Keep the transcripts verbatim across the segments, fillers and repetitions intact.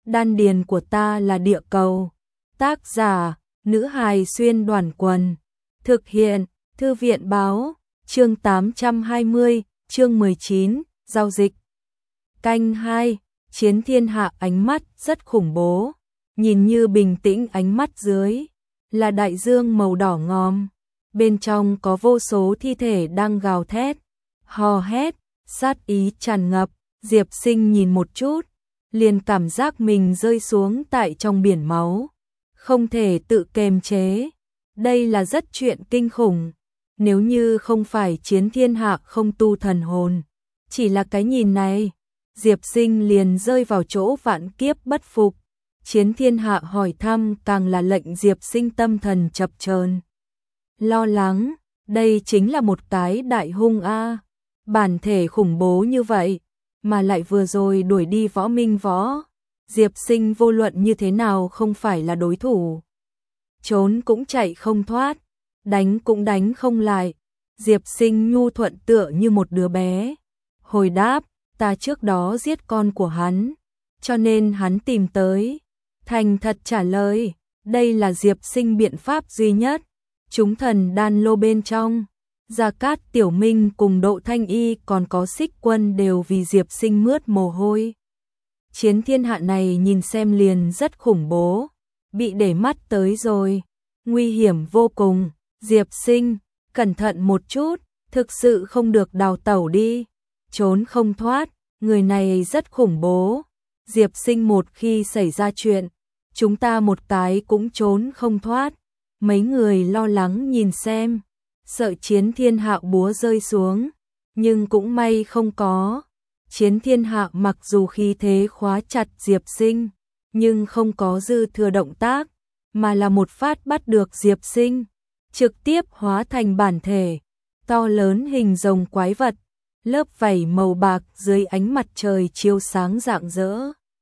Đan điền của ta là địa cầu. Tác giả, nữ hài xuyên đoàn quần. Thực hiện, thư viện báo, chương tám trăm hai mươi, chương mười chín, giao dịch. Canh hai, Chiến Thiên Hạ ánh mắt rất khủng bố, nhìn như bình tĩnh ánh mắt dưới là đại dương màu đỏ ngòm, bên trong có vô số thi thể đang gào thét, hò hét, sát ý tràn ngập. Diệp Sinh nhìn một chút, liền cảm giác mình rơi xuống tại trong biển máu, không thể tự kiềm chế. Đây là rất chuyện kinh khủng. Nếu như không phải Chiến Thiên Hạ không tu thần hồn, chỉ là cái nhìn này, Diệp Sinh liền rơi vào chỗ vạn kiếp bất phục. Chiến Thiên Hạ hỏi thăm càng là lệnh Diệp Sinh tâm thần chập chờn, lo lắng. Đây chính là một cái đại hung a, bản thể khủng bố như vậy, mà lại vừa rồi đuổi đi Võ Minh Võ. Diệp Sinh vô luận như thế nào không phải là đối thủ, trốn cũng chạy không thoát, đánh cũng đánh không lại. Diệp Sinh nhu thuận tựa như một đứa bé, hồi đáp, ta trước đó giết con của hắn, cho nên hắn tìm tới. Thành thật trả lời, đây là Diệp Sinh biện pháp duy nhất. Chúng thần đan lô bên trong, Gia Cát Tiểu Minh cùng Độ Thanh Y còn có Xích Quân đều vì Diệp Sinh mướt mồ hôi. Chiến Thiên Hạ này nhìn xem liền rất khủng bố, bị để mắt tới rồi, nguy hiểm vô cùng. Diệp Sinh, cẩn thận một chút, thực sự không được đào tẩu đi, trốn không thoát, người này rất khủng bố. Diệp Sinh một khi xảy ra chuyện, chúng ta một cái cũng trốn không thoát. Mấy người lo lắng nhìn xem, sợ Chiến Thiên Hạ búa rơi xuống, nhưng cũng may không có. Chiến Thiên Hạ mặc dù khí thế khóa chặt Diệp Sinh, nhưng không có dư thừa động tác, mà là một phát bắt được Diệp Sinh, trực tiếp hóa thành bản thể, to lớn hình rồng quái vật, lớp vảy màu bạc dưới ánh mặt trời chiếu sáng rạng rỡ.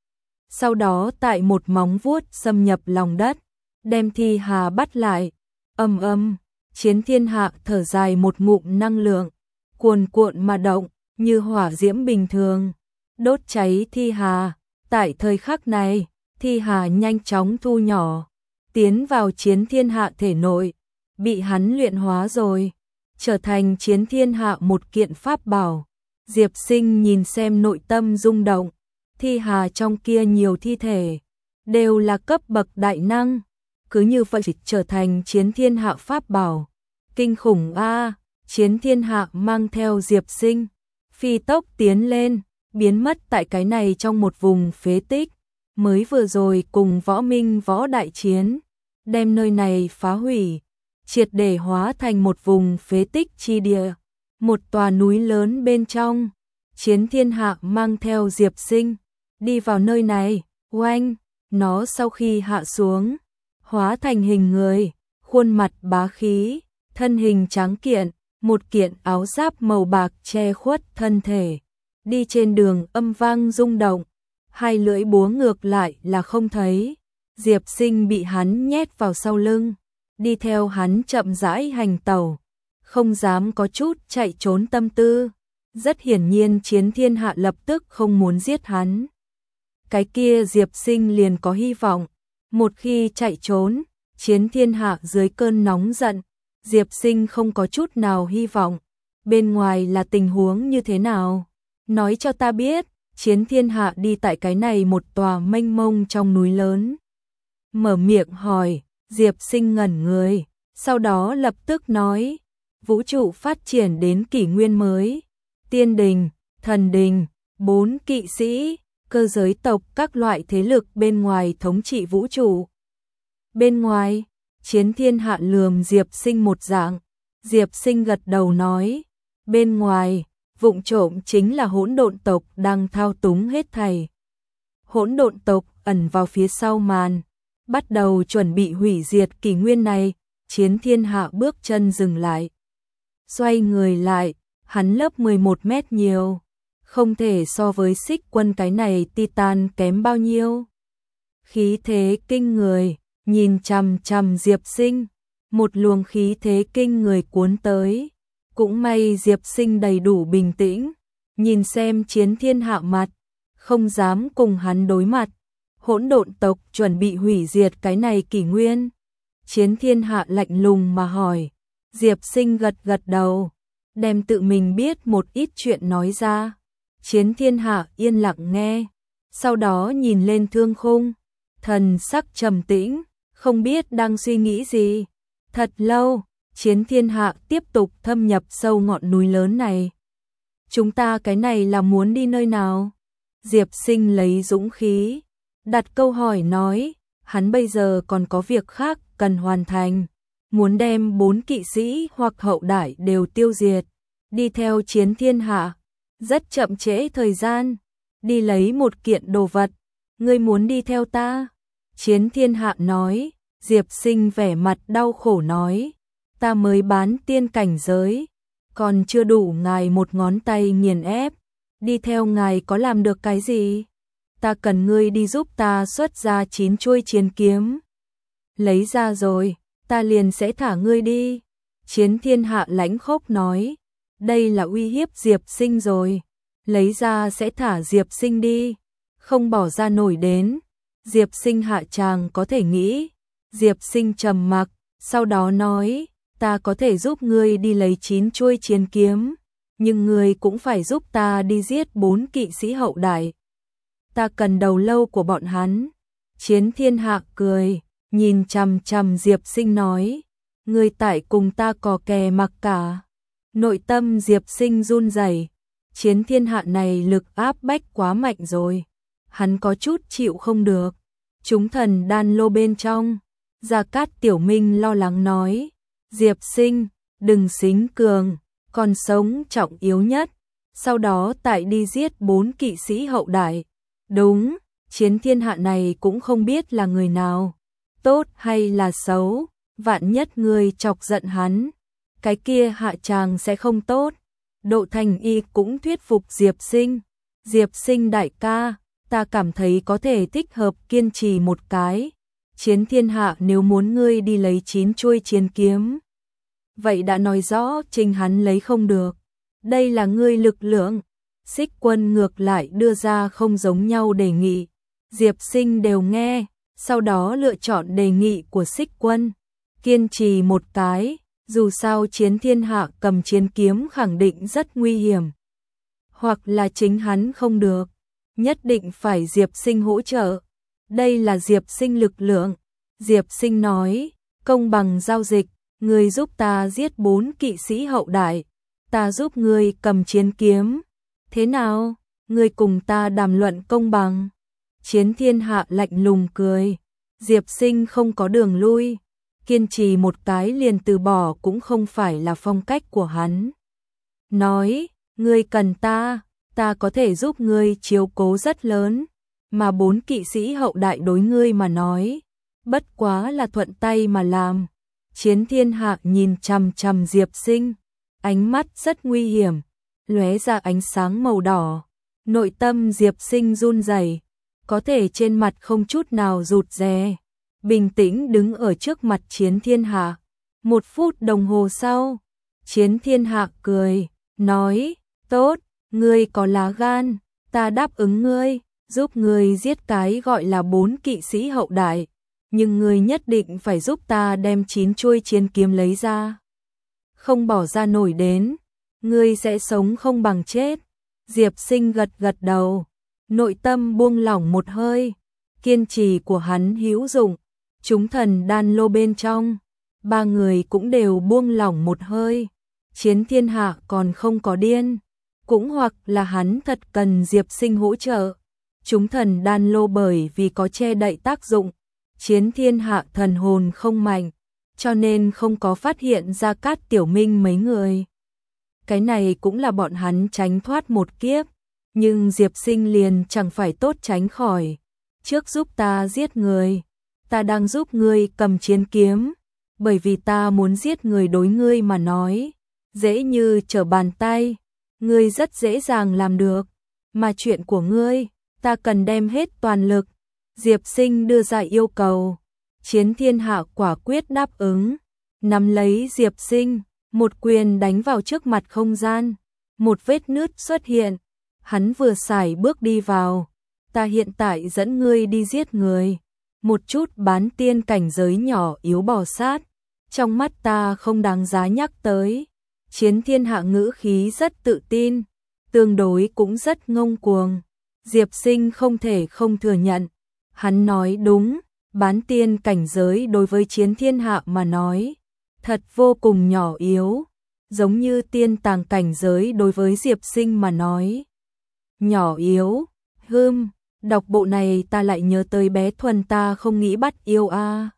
Sau đó tại một móng vuốt xâm nhập lòng đất, đem Thi Hà bắt lại. Âm âm, Chiến Thiên Hạ thở dài một ngụm năng lượng, cuồn cuộn mà động, như hỏa diễm bình thường, đốt cháy Thi Hà. Tại thời khắc này, Thi Hà nhanh chóng thu nhỏ, tiến vào Chiến Thiên Hạ thể nội, bị hắn luyện hóa rồi, trở thành Chiến Thiên Hạ một kiện pháp bảo. Diệp Sinh nhìn xem nội tâm rung động, Thi Hà trong kia nhiều thi thể, đều là cấp bậc đại năng, cứ như vậy trở thành Chiến Thiên Hạ pháp bảo. Kinh khủng a. Chiến Thiên Hạ mang theo Diệp Sinh, phi tốc tiến lên, biến mất tại cái này trong một vùng phế tích, mới vừa rồi cùng Võ Minh Võ đại chiến, đem nơi này phá hủy, triệt để hóa thành một vùng phế tích chi địa, một tòa núi lớn bên trong. Chiến Thiên Hạ mang theo Diệp Sinh, đi vào nơi này, oanh, nó sau khi hạ xuống, hóa thành hình người, khuôn mặt bá khí, thân hình tráng kiện, một kiện áo giáp màu bạc che khuất thân thể, đi trên đường âm vang rung động, hai lưỡi búa ngược lại là không thấy. Diệp Sinh bị hắn nhét vào sau lưng, đi theo hắn chậm rãi hành tẩu, không dám có chút chạy trốn tâm tư. Rất hiển nhiên Chiến Thiên Hạ lập tức không muốn giết hắn. Cái kia Diệp Sinh liền có hy vọng, một khi chạy trốn, Chiến Thiên Hạ dưới cơn nóng giận, Diệp Sinh không có chút nào hy vọng. Bên ngoài là tình huống như thế nào? Nói cho ta biết. Chiến Thiên Hạ đi tại cái này một tòa mênh mông trong núi lớn, mở miệng hỏi. Diệp Sinh ngẩn người, sau đó lập tức nói, vũ trụ phát triển đến kỷ nguyên mới, tiên đình, thần đình, bốn kỵ sĩ, cơ giới tộc các loại thế lực bên ngoài thống trị vũ trụ. Bên ngoài, Chiến Thiên Hạ lườm Diệp Sinh một dạng. Diệp Sinh gật đầu nói, bên ngoài, vụng trộm chính là hỗn độn tộc đang thao túng hết thảy. Hỗn độn tộc ẩn vào phía sau màn, bắt đầu chuẩn bị hủy diệt kỷ nguyên này. Chiến Thiên Hạ bước chân dừng lại, xoay người lại, hắn lớp mười một mét nhiều, không thể so với Xích Quân cái này Titan kém bao nhiêu. Khí thế kinh người, nhìn chằm chằm Diệp Sinh, một luồng khí thế kinh người cuốn tới. Cũng may Diệp Sinh đầy đủ bình tĩnh, nhìn xem Chiến Thiên Hạ mặt, không dám cùng hắn đối mặt. hỗn độn tộc chuẩn bị hủy diệt cái này kỷ nguyên. Chiến Thiên Hạ lạnh lùng mà hỏi. Diệp Sinh gật gật đầu, đem tự mình biết một ít chuyện nói ra. Chiến Thiên Hạ yên lặng nghe, sau đó nhìn lên Thương Khung, thần sắc trầm tĩnh, không biết đang suy nghĩ gì. Thật lâu, Chiến Thiên Hạ tiếp tục thâm nhập sâu ngọn núi lớn này. Chúng ta cái này là muốn đi nơi nào? Diệp Sinh lấy dũng khí, đặt câu hỏi nói, hắn bây giờ còn có việc khác cần hoàn thành, muốn đem bốn kỵ sĩ hoặc hậu đãi đều tiêu diệt, đi theo Chiến Thiên Hạ, rất chậm trễ thời gian, đi lấy một kiện đồ vật, ngươi muốn đi theo ta? Chiến Thiên Hạ nói. Diệp Sinh vẻ mặt đau khổ nói, ta mới bán tiên cảnh giới, còn chưa đủ ngài một ngón tay nghiền ép, đi theo ngài có làm được cái gì? Ta cần ngươi đi giúp ta xuất ra chín chuôi chiến kiếm. Lấy ra rồi, ta liền sẽ thả ngươi đi. Chiến Thiên Hạ lãnh khốc nói, đây là uy hiếp Diệp Sinh rồi, lấy ra sẽ thả Diệp Sinh đi, không bỏ ra nổi đến. Diệp Sinh hạ tràng có thể nghĩ. Diệp Sinh trầm mặc, sau đó nói, ta có thể giúp ngươi đi lấy chín chuôi chiến kiếm, nhưng ngươi cũng phải giúp ta đi giết bốn kỵ sĩ hậu đãi. Ta cần đầu lâu của bọn hắn. Chiến Thiên Hạ cười, nhìn chằm chằm Diệp Sinh nói, ngươi tại cùng ta cò kè mặc cả. Nội tâm Diệp Sinh run rẩy, Chiến Thiên Hạ này lực áp bách quá mạnh rồi, hắn có chút chịu không được. Chúng thần đan lô bên trong, Gia Cát Tiểu Minh lo lắng nói, Diệp Sinh, đừng xính cường, còn sống trọng yếu nhất, sau đó tại đi giết bốn kỵ sĩ hậu đãi. Đúng, Chiến Thiên Hạ này cũng không biết là người nào, tốt hay là xấu, vạn nhất người chọc giận hắn, cái kia hạ tràng sẽ không tốt. Độ Thành Y cũng thuyết phục Diệp Sinh, Diệp Sinh đại ca, ta cảm thấy có thể thích hợp kiên trì một cái. Chiến Thiên Hạ nếu muốn ngươi đi lấy chín chuôi chiến kiếm, vậy đã nói rõ trình hắn lấy không được. Đây là ngươi lực lượng. Xích Quân ngược lại đưa ra không giống nhau đề nghị. Diệp Sinh đều nghe, sau đó lựa chọn đề nghị của Xích Quân. Kiên trì một cái, dù sao Chiến Thiên Hạ cầm chiến kiếm khẳng định rất nguy hiểm. Hoặc là chính hắn không được, nhất định phải Diệp Sinh hỗ trợ. Đây là Diệp Sinh lực lượng. Diệp Sinh nói, công bằng giao dịch, ngươi giúp ta giết bốn kỵ sĩ hậu đãi, ta giúp ngươi cầm chiến kiếm. Thế nào, ngươi cùng ta đàm luận công bằng? Chiến Thiên Hạ lạnh lùng cười, Diệp Sinh không có đường lui, kiên trì một cái liền từ bỏ cũng không phải là phong cách của hắn. Nói, ngươi cần ta, ta có thể giúp ngươi chiếu cố rất lớn, mà bốn kỵ sĩ hậu đại đối ngươi mà nói, bất quá là thuận tay mà làm. Chiến Thiên Hạ nhìn chằm chằm Diệp Sinh, ánh mắt rất nguy hiểm, lóe ra ánh sáng màu đỏ. Nội tâm Diệp Sinh run rẩy, có thể trên mặt không chút nào rụt rè, bình tĩnh đứng ở trước mặt Chiến Thiên Hạ. Một phút đồng hồ sau, Chiến Thiên Hạ cười, nói, tốt, ngươi có lá gan, ta đáp ứng ngươi, giúp ngươi giết cái gọi là bốn kỵ sĩ hậu đại, nhưng ngươi nhất định phải giúp ta đem chín chuôi chiến kiếm lấy ra. Không bỏ ra nổi đến, ngươi sẽ sống không bằng chết. Diệp Sinh gật gật đầu, nội tâm buông lỏng một hơi, kiên trì của hắn hữu dụng. Chúng thần đan lô bên trong, ba người cũng đều buông lỏng một hơi. Chiến Thiên Hạ còn không có điên, cũng hoặc là hắn thật cần Diệp Sinh hỗ trợ. Chúng thần đan lô bởi vì có che đậy tác dụng, Chiến Thiên Hạ thần hồn không mạnh, cho nên không có phát hiện ra Cát Tiểu Minh mấy người. Cái này cũng là bọn hắn tránh thoát một kiếp, nhưng Diệp Sinh liền chẳng phải tốt tránh khỏi. Trước giúp ta giết người, ta đang giúp ngươi cầm chiến kiếm, bởi vì ta muốn giết người đối ngươi mà nói, dễ như trở bàn tay, ngươi rất dễ dàng làm được, mà chuyện của ngươi, ta cần đem hết toàn lực. Diệp Sinh đưa ra yêu cầu, Chiến Thiên Hạ quả quyết đáp ứng, nắm lấy Diệp Sinh, một quyền đánh vào trước mặt không gian, một vết nứt xuất hiện, hắn vừa sải bước đi vào, ta hiện tại dẫn ngươi đi giết người. Một chút bán tiên cảnh giới nhỏ yếu bò sát, trong mắt ta không đáng giá nhắc tới. Chiến Thiên Hạ ngữ khí rất tự tin, tương đối cũng rất ngông cuồng. Diệp Sinh không thể không thừa nhận. Hắn nói đúng, bán tiên cảnh giới đối với Chiến Thiên Hạ mà nói, thật vô cùng nhỏ yếu. Giống như tiên tàng cảnh giới đối với Diệp Sinh mà nói. Nhỏ yếu, hưm, đọc bộ này ta lại nhớ tới bé Thuần ta không nghĩ bắt yêu a.